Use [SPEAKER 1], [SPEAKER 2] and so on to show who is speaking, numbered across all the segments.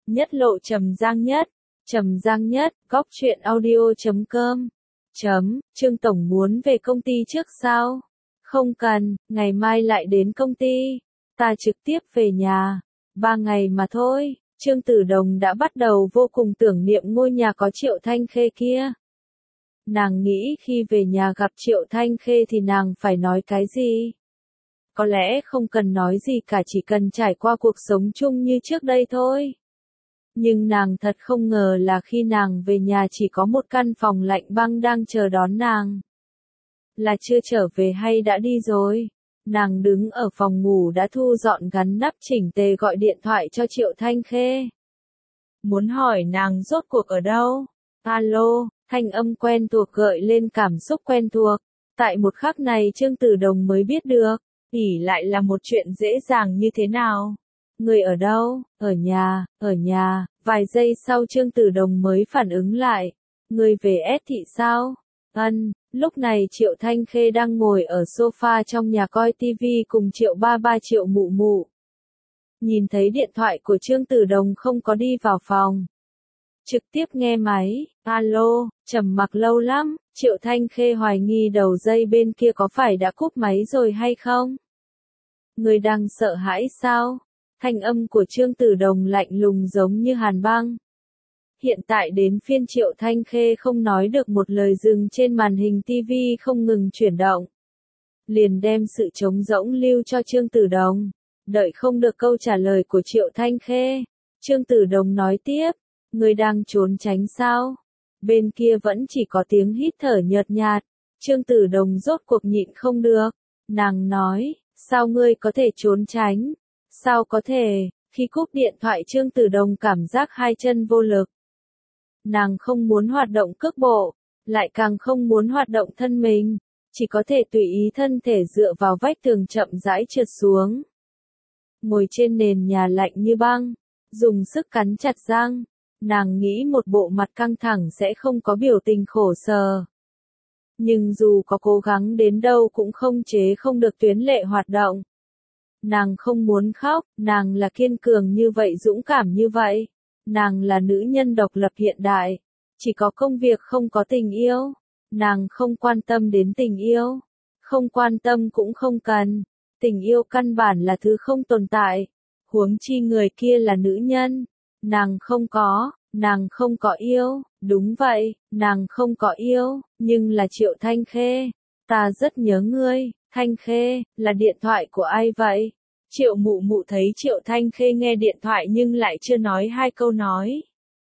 [SPEAKER 1] Nhất lộ Trầm Giang Nhất, góc truyện audio.com. Trương Tổng muốn về công ty trước sao? Không cần, ngày mai lại đến công ty. Ta trực tiếp về nhà. 3 ngày mà thôi. Trương Tử Đồng đã bắt đầu vô cùng tưởng niệm ngôi nhà có Triệu Thanh Khê kia. Nàng nghĩ khi về nhà gặp Triệu Thanh Khê thì nàng phải nói cái gì? Có lẽ không cần nói gì cả, chỉ cần trải qua cuộc sống chung như trước đây thôi. Nhưng nàng thật không ngờ là khi nàng về nhà chỉ có một căn phòng lạnh băng đang chờ đón nàng. Là chưa trở về hay đã đi rồi? Nàng đứng ở phòng ngủ đã thu dọn gắn nắp chỉnh tề gọi điện thoại cho Triệu Thanh Khê. Muốn hỏi nàng rốt cuộc ở đâu? Alo, thanh âm quen thuộc gợi lên cảm xúc quen thuộc. Tại một khắc này Trương Tử Đồng mới biết được, ỉ lại là một chuyện dễ dàng như thế nào. Người ở đâu? Ở nhà. Vài giây sau Trương Tử Đồng mới phản ứng lại. Người về S thị sao? Lúc này Triệu Thanh Khê đang ngồi ở sofa trong nhà coi tivi cùng Triệu Ba Ba Triệu Mụ Mụ. Nhìn thấy điện thoại của Trương Tử Đồng không có đi vào phòng. Trực tiếp nghe máy, alo, trầm mặc lâu lắm, Triệu Thanh Khê hoài nghi đầu dây bên kia có phải đã cúp máy rồi hay không? Người đang sợ hãi sao? Thanh âm của Trương Tử Đồng lạnh lùng giống như hàn băng. Hiện tại đến phiên Triệu Thanh Khê không nói được một lời, dừng trên màn hình TV không ngừng chuyển động. Liền đem sự trống rỗng lưu cho Trương Tử Đồng. Đợi không được câu trả lời của Triệu Thanh Khê. Trương Tử Đồng nói tiếp, người đang trốn tránh sao? Bên kia vẫn chỉ có tiếng hít thở nhợt nhạt. Trương Tử Đồng rốt cuộc nhịn không được. Nàng nói, sao ngươi có thể trốn tránh? Sao có thể? Khi cúp điện thoại Trương Tử Đồng cảm giác hai chân vô lực. Nàng không muốn hoạt động cước bộ, lại càng không muốn hoạt động thân mình, chỉ có thể tùy ý thân thể dựa vào vách tường chậm rãi trượt xuống. Ngồi trên nền nhà lạnh như băng, dùng sức cắn chặt răng, nàng nghĩ một bộ mặt căng thẳng sẽ không có biểu tình khổ sở. Nhưng dù có cố gắng đến đâu cũng không chế không được tuyến lệ hoạt động. Nàng không muốn khóc, nàng là kiên cường như vậy, dũng cảm như vậy. Nàng là nữ nhân độc lập hiện đại. Chỉ có công việc không có tình yêu. Nàng không quan tâm đến tình yêu. Không quan tâm cũng không cần. Tình yêu căn bản là thứ không tồn tại. Huống chi người kia là nữ nhân. Nàng không có yêu. Đúng vậy, nàng không có yêu. Nhưng là Triệu Thanh Khê. Ta rất nhớ ngươi. Thanh Khê, là điện thoại của ai vậy? Triệu Mụ Mụ thấy Triệu Thanh Khê nghe điện thoại nhưng lại chưa nói hai câu nói.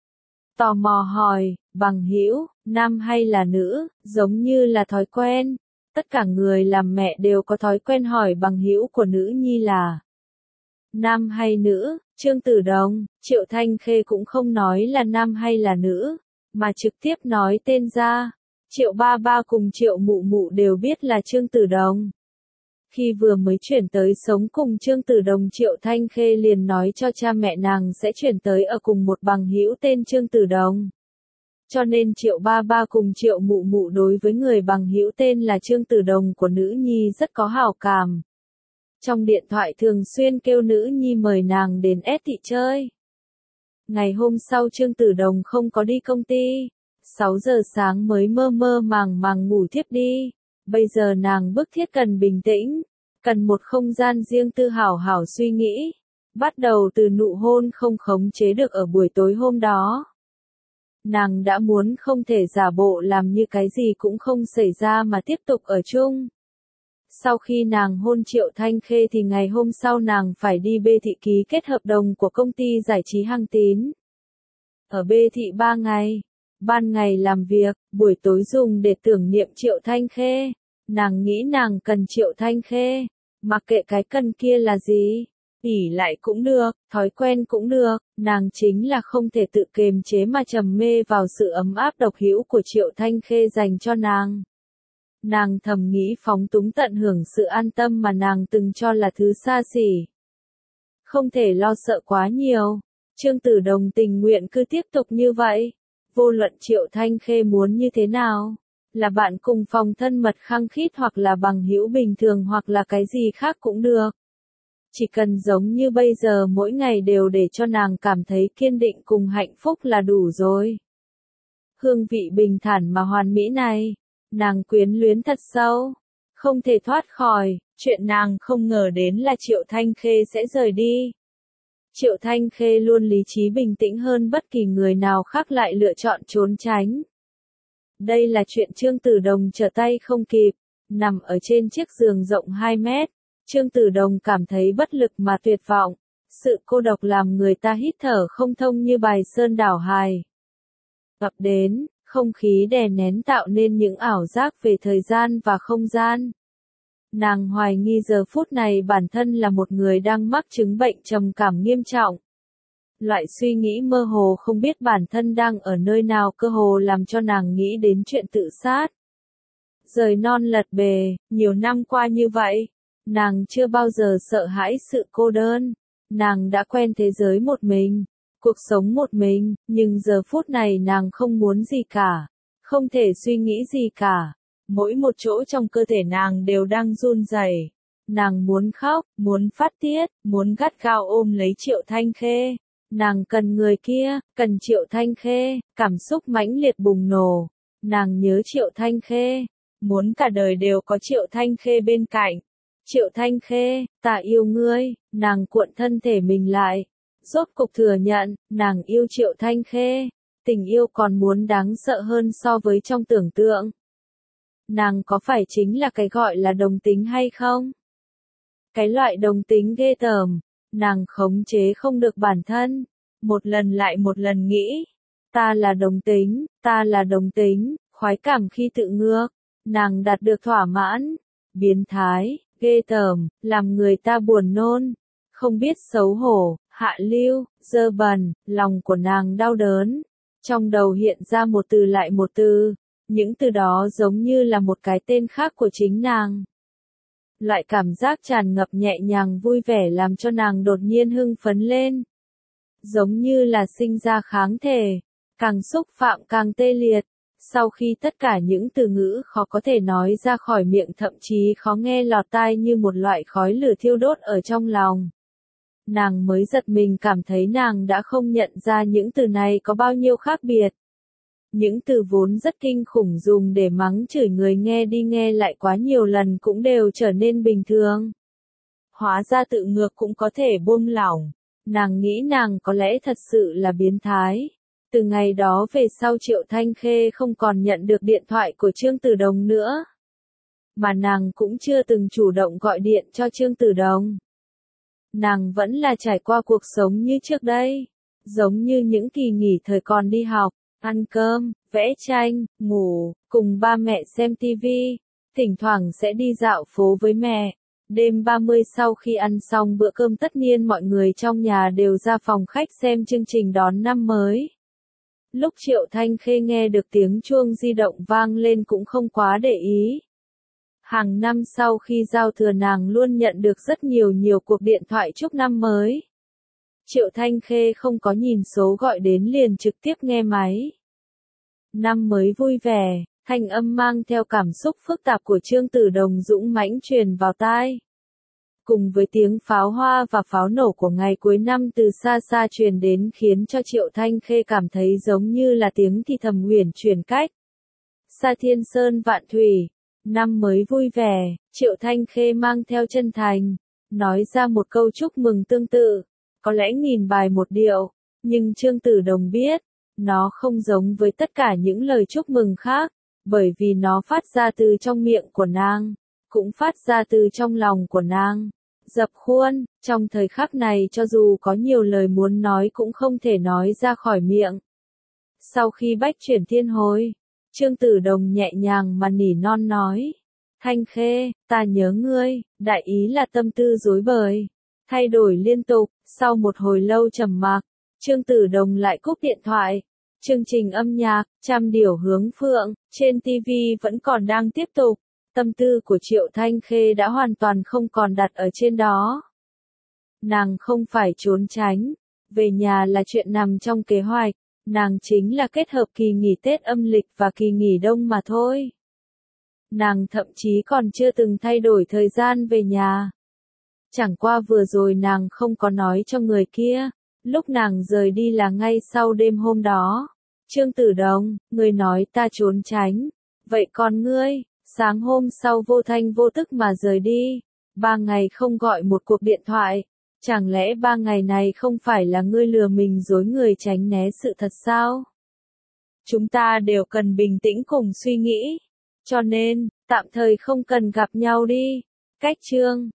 [SPEAKER 1] Tò mò hỏi, bằng hữu, nam hay là nữ, giống như là thói quen. Tất cả người làm mẹ đều có thói quen hỏi bằng hữu của nữ nhi là nam hay nữ. Trương Tử Đồng, Triệu Thanh Khê cũng không nói là nam hay là nữ, mà trực tiếp nói tên ra. Triệu Ba Ba cùng Triệu Mụ Mụ đều biết là Trương Tử Đồng. Khi vừa mới chuyển tới sống cùng Trương Tử Đồng, Triệu Thanh Khê liền nói cho cha mẹ nàng sẽ chuyển tới ở cùng một bằng hữu tên Trương Tử Đồng. Cho nên Triệu Ba Ba cùng Triệu Mụ Mụ đối với người bằng hữu tên là Trương Tử Đồng của nữ nhi rất có hảo cảm. Trong điện thoại thường xuyên kêu nữ nhi mời nàng đến S thị chơi. Ngày hôm sau Trương Tử Đồng không có đi công ty. 6 giờ sáng mới mơ mơ màng màng ngủ thiếp đi. Bây giờ nàng bức thiết cần bình tĩnh, cần một không gian riêng tư hảo hảo suy nghĩ. Bắt đầu từ nụ hôn không khống chế được ở buổi tối hôm đó. Nàng đã muốn không thể giả bộ làm như cái gì cũng không xảy ra mà tiếp tục ở chung. Sau khi nàng hôn Triệu Thanh Khê thì ngày hôm sau nàng phải đi B thị ký kết hợp đồng của công ty giải trí Hằng Tín. Ở B thị 3 ngày. Ban ngày làm việc, buổi tối dùng để tưởng niệm Triệu Thanh Khê. Nàng nghĩ nàng cần Triệu Thanh Khê. Mặc kệ cái cần kia là gì. ỉ lại cũng được, thói quen cũng được. Nàng chính là không thể tự kiềm chế mà trầm mê vào sự ấm áp độc hữu của Triệu Thanh Khê dành cho nàng. Nàng thầm nghĩ phóng túng tận hưởng sự an tâm mà nàng từng cho là thứ xa xỉ. Không thể lo sợ quá nhiều. Trương Tử Đồng tình nguyện cứ tiếp tục như vậy. Vô luận Triệu Thanh Khê muốn như thế nào, là bạn cùng phòng thân mật khăng khít hoặc là bằng hữu bình thường hoặc là cái gì khác cũng được. Chỉ cần giống như bây giờ mỗi ngày đều để cho nàng cảm thấy kiên định cùng hạnh phúc là đủ rồi. Hương vị bình thản mà hoàn mỹ này, nàng quyến luyến thật sâu, không thể thoát khỏi, chuyện nàng không ngờ đến là Triệu Thanh Khê sẽ rời đi. Triệu Thanh Khê luôn lý trí bình tĩnh hơn bất kỳ người nào khác lại lựa chọn trốn tránh. Đây là chuyện Trương Tử Đồng trở tay không kịp, nằm ở trên chiếc giường rộng 2 mét. Trương Tử Đồng cảm thấy bất lực mà tuyệt vọng, sự cô độc làm người ta hít thở không thông như bài sơn đảo hài. Ập đến, không khí đè nén tạo nên những ảo giác về thời gian và không gian. Nàng hoài nghi giờ phút này bản thân là một người đang mắc chứng bệnh trầm cảm nghiêm trọng. Loại suy nghĩ mơ hồ không biết bản thân đang ở nơi nào cơ hồ làm cho nàng nghĩ đến chuyện tự sát. Rời non lật bề, nhiều năm qua như vậy, nàng chưa bao giờ sợ hãi sự cô đơn. Nàng đã quen thế giới một mình, cuộc sống một mình, nhưng giờ phút này nàng không muốn gì cả, không thể suy nghĩ gì cả. Mỗi một chỗ trong cơ thể nàng đều đang run rẩy. Nàng muốn khóc, muốn phát tiết, muốn gắt gao ôm lấy Triệu Thanh Khê. Nàng cần người kia, cần Triệu Thanh Khê, cảm xúc mãnh liệt bùng nổ. Nàng nhớ Triệu Thanh Khê, muốn cả đời đều có Triệu Thanh Khê bên cạnh. Triệu Thanh Khê, ta yêu ngươi, nàng cuộn thân thể mình lại. Rốt cục thừa nhận, nàng yêu Triệu Thanh Khê. Tình yêu còn muốn đáng sợ hơn so với trong tưởng tượng. Nàng có phải chính là cái gọi là đồng tính hay không? Cái loại đồng tính ghê tởm, nàng khống chế không được bản thân, một lần lại một lần nghĩ, ta là đồng tính, ta là đồng tính, khoái cảm khi tự ngược, nàng đạt được thỏa mãn, biến thái, ghê tởm, làm người ta buồn nôn, không biết xấu hổ, hạ lưu, dơ bẩn, lòng của nàng đau đớn, trong đầu hiện ra một từ lại một từ. Những từ đó giống như là một cái tên khác của chính nàng. Loại cảm giác tràn ngập nhẹ nhàng vui vẻ làm cho nàng đột nhiên hưng phấn lên. Giống như là sinh ra kháng thể, càng xúc phạm càng tê liệt. Sau khi tất cả những từ ngữ khó có thể nói ra khỏi miệng thậm chí khó nghe lọt tai như một loại khói lửa thiêu đốt ở trong lòng. Nàng mới giật mình cảm thấy nàng đã không nhận ra những từ này có bao nhiêu khác biệt. Những từ vốn rất kinh khủng dùng để mắng chửi người nghe đi nghe lại quá nhiều lần cũng đều trở nên bình thường. Hóa ra tự ngược cũng có thể buông lỏng. Nàng nghĩ nàng có lẽ thật sự là biến thái. Từ ngày đó về sau Triệu Thanh Khê không còn nhận được điện thoại của Trương Tử Đồng nữa. Mà nàng cũng chưa từng chủ động gọi điện cho Trương Tử Đồng. Nàng vẫn là trải qua cuộc sống như trước đây. Giống như những kỳ nghỉ thời còn đi học. Ăn cơm, vẽ tranh, ngủ, cùng ba mẹ xem tivi, thỉnh thoảng sẽ đi dạo phố với mẹ. Đêm 30 sau khi ăn xong bữa cơm tất niên mọi người trong nhà đều ra phòng khách xem chương trình đón năm mới. Lúc Triệu Thanh Khê nghe được tiếng chuông di động vang lên cũng không quá để ý. Hàng năm sau khi giao thừa nàng luôn nhận được rất nhiều cuộc điện thoại chúc năm mới. Triệu Thanh Khê không có nhìn số gọi đến liền trực tiếp nghe máy. Năm mới vui vẻ, thanh âm mang theo cảm xúc phức tạp của Trương Tử Đồng dũng mãnh truyền vào tai. Cùng với tiếng pháo hoa và pháo nổ của ngày cuối năm từ xa xa truyền đến khiến cho Triệu Thanh Khê cảm thấy giống như là tiếng thì thầm huyền truyền cách. Xa thiên sơn vạn thủy, năm mới vui vẻ, Triệu Thanh Khê mang theo chân thành, nói ra một câu chúc mừng tương tự. Có lẽ nghìn bài một điệu, nhưng Trương Tử Đồng biết, nó không giống với tất cả những lời chúc mừng khác, bởi vì nó phát ra từ trong miệng của nàng, cũng phát ra từ trong lòng của nàng. Dập khuôn, trong thời khắc này cho dù có nhiều lời muốn nói cũng không thể nói ra khỏi miệng. Sau khi bách chuyển thiên hồi, Trương Tử Đồng nhẹ nhàng mà nỉ non nói, Thanh Khê, ta nhớ ngươi, đại ý là tâm tư rối bời. Thay đổi liên tục, sau một hồi lâu trầm mặc, Trương Tử Đồng lại cúp điện thoại. Chương trình âm nhạc, Trăm Điểu Hướng Phượng, trên TV vẫn còn đang tiếp tục. Tâm tư của Triệu Thanh Khê đã hoàn toàn không còn đặt ở trên đó. Nàng không phải trốn tránh, về nhà là chuyện nằm trong kế hoạch, nàng chính là kết hợp kỳ nghỉ Tết âm lịch và kỳ nghỉ đông mà thôi. Nàng thậm chí còn chưa từng thay đổi thời gian về nhà. Chẳng qua vừa rồi nàng không có nói cho người kia, lúc nàng rời đi là ngay sau đêm hôm đó. Trương Tử Đồng, người nói ta trốn tránh, vậy còn ngươi, sáng hôm sau vô thanh vô tức mà rời đi, 3 ngày không gọi một cuộc điện thoại, chẳng lẽ 3 ngày này không phải là ngươi lừa mình dối người tránh né sự thật sao? Chúng ta đều cần bình tĩnh cùng suy nghĩ, cho nên, tạm thời không cần gặp nhau đi. Cách chương